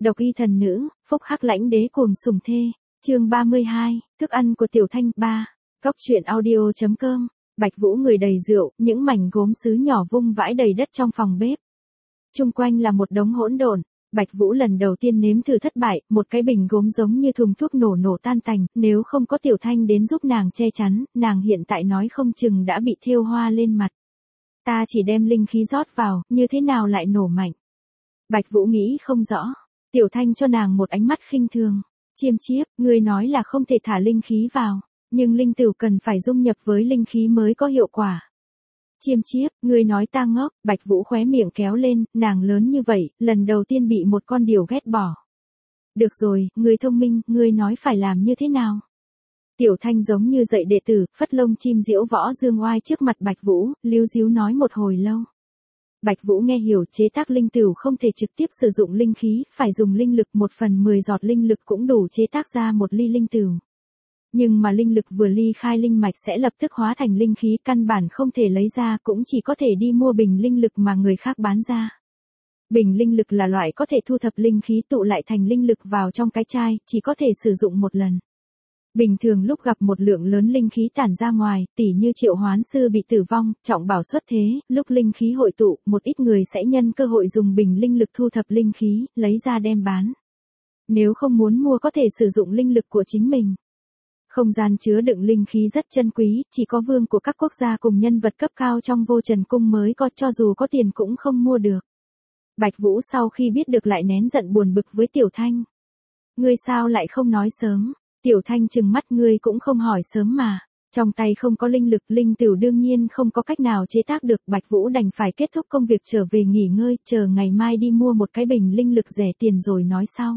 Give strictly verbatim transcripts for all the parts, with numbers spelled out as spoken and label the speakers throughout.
Speaker 1: Độc y thần nữ, phúc hắc lãnh đế cuồng sủng thê. Chương ba mươi hai, thức ăn của Tiểu Thanh ba. Góc truyện audio chấm com. Bạch Vũ người đầy rượu, những mảnh gốm sứ nhỏ vung vãi đầy đất trong phòng bếp. Chung quanh là một đống hỗn độn. Bạch Vũ lần đầu tiên nếm thử thất bại, một cái bình gốm giống như thùng thuốc nổ nổ tan tành, nếu không có Tiểu Thanh đến giúp nàng che chắn, nàng hiện tại nói không chừng đã bị thêu hoa lên mặt. Ta chỉ đem linh khí rót vào, như thế nào lại nổ mạnh? Bạch Vũ nghĩ không rõ. Tiểu Thanh cho nàng một ánh mắt khinh thường. Chiêm chiếp, ngươi nói là không thể thả linh khí vào, nhưng linh tửu cần phải dung nhập với linh khí mới có hiệu quả. Chiêm chiếp, ngươi nói ta ngốc. Bạch Vũ khóe miệng kéo lên, nàng lớn như vậy, lần đầu tiên bị một con điểu ghét bỏ. Được rồi, ngươi thông minh, ngươi nói phải làm như thế nào? Tiểu Thanh giống như dạy đệ tử, phất lông chim diễu võ dương oai trước mặt Bạch Vũ, líu díu nói một hồi lâu. Bạch Vũ nghe hiểu chế tác linh tửu không thể trực tiếp sử dụng linh khí, phải dùng linh lực, một phần mười giọt linh lực cũng đủ chế tác ra một ly linh tửu. Nhưng mà linh lực vừa ly khai linh mạch sẽ lập tức hóa thành linh khí, căn bản không thể lấy ra, cũng chỉ có thể đi mua bình linh lực mà người khác bán ra. Bình linh lực là loại có thể thu thập linh khí tụ lại thành linh lực vào trong cái chai, chỉ có thể sử dụng một lần. Bình thường lúc gặp một lượng lớn linh khí tản ra ngoài, tỉ như Triệu Hoán sư bị tử vong, Trọng Bảo xuất thế, lúc linh khí hội tụ, một ít người sẽ nhân cơ hội dùng bình linh lực thu thập linh khí, lấy ra đem bán. Nếu không muốn mua có thể sử dụng linh lực của chính mình. Không gian chứa đựng linh khí rất chân quý, chỉ có vương của các quốc gia cùng nhân vật cấp cao trong Vô Trần Cung mới có, cho dù có tiền cũng không mua được. Bạch Vũ sau khi biết được lại nén giận buồn bực với Tiểu Thanh. Ngươi sao lại không nói sớm? Tiểu Thanh trừng mắt, ngươi cũng không hỏi sớm mà. Trong tay không có linh lực, linh tửu đương nhiên không có cách nào chế tác được. Bạch Vũ đành phải kết thúc công việc trở về nghỉ ngơi, chờ ngày mai đi mua một cái bình linh lực rẻ tiền rồi nói sau.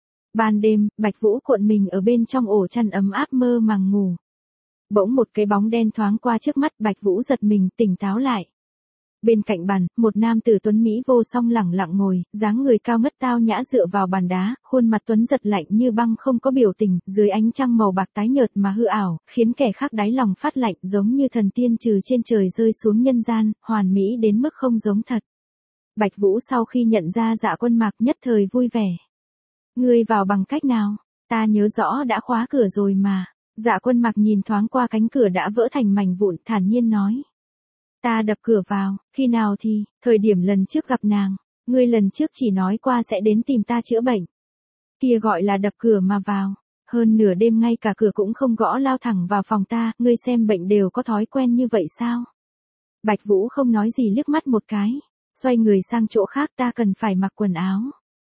Speaker 1: Ban đêm, Bạch Vũ cuộn mình ở bên trong ổ chăn ấm áp mơ màng ngủ. Bỗng một cái bóng đen thoáng qua trước mắt, Bạch Vũ giật mình tỉnh táo lại. Bên cạnh bàn, một nam tử tuấn mỹ vô song lẳng lặng ngồi, dáng người cao ngất tao nhã dựa vào bàn đá, khuôn mặt tuấn giật lạnh như băng không có biểu tình, dưới ánh trăng màu bạc tái nhợt mà hư ảo, khiến kẻ khác đáy lòng phát lạnh, giống như thần tiên trừ trên trời rơi xuống nhân gian, hoàn mỹ đến mức không giống thật. Bạch Vũ sau khi nhận ra Dạ Quân Mạc nhất thời vui vẻ. Ngươi vào bằng cách nào? Ta nhớ rõ đã khóa cửa rồi mà. Dạ Quân Mạc nhìn thoáng qua cánh cửa đã vỡ thành mảnh vụn, thản nhiên nói. Ta đập cửa vào, khi nào thì? Thời điểm lần trước gặp nàng, ngươi lần trước chỉ nói qua sẽ đến tìm ta chữa bệnh. Kia gọi là đập cửa mà vào, hơn nửa đêm ngay cả cửa cũng không gõ lao thẳng vào phòng ta, ngươi xem bệnh đều có thói quen như vậy sao? Bạch Vũ không nói gì liếc mắt một cái, xoay người sang chỗ khác, ta cần phải mặc quần áo.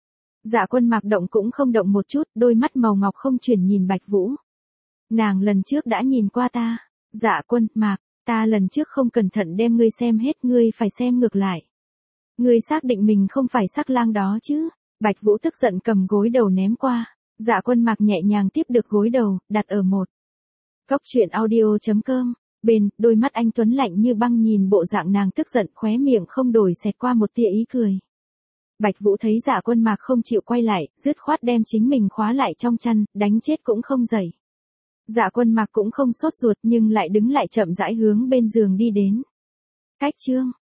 Speaker 1: Dạ Quân Mạc động cũng không động một chút, đôi mắt màu ngọc không chuyển nhìn Bạch Vũ. Nàng lần trước đã nhìn qua ta. Dạ Quân Mạc, ta lần trước không cẩn thận đem ngươi xem hết, ngươi phải xem ngược lại. Ngươi xác định mình không phải sắc lang đó chứ? Bạch Vũ tức giận cầm gối đầu ném qua. Dạ Quân Mạc nhẹ nhàng tiếp được gối đầu, đặt ở một góc truyện audio chấm com. Bên, đôi mắt anh tuấn lạnh như băng nhìn bộ dạng nàng tức giận, khóe miệng không đổi xẹt qua một tia ý cười. Bạch Vũ thấy Dạ Quân Mạc không chịu quay lại, dứt khoát đem chính mình khóa lại trong chăn, đánh chết cũng không dậy. Dạ Quân Mạc cũng không sốt ruột nhưng lại đứng lại chậm rãi hướng bên giường đi đến. Cách chương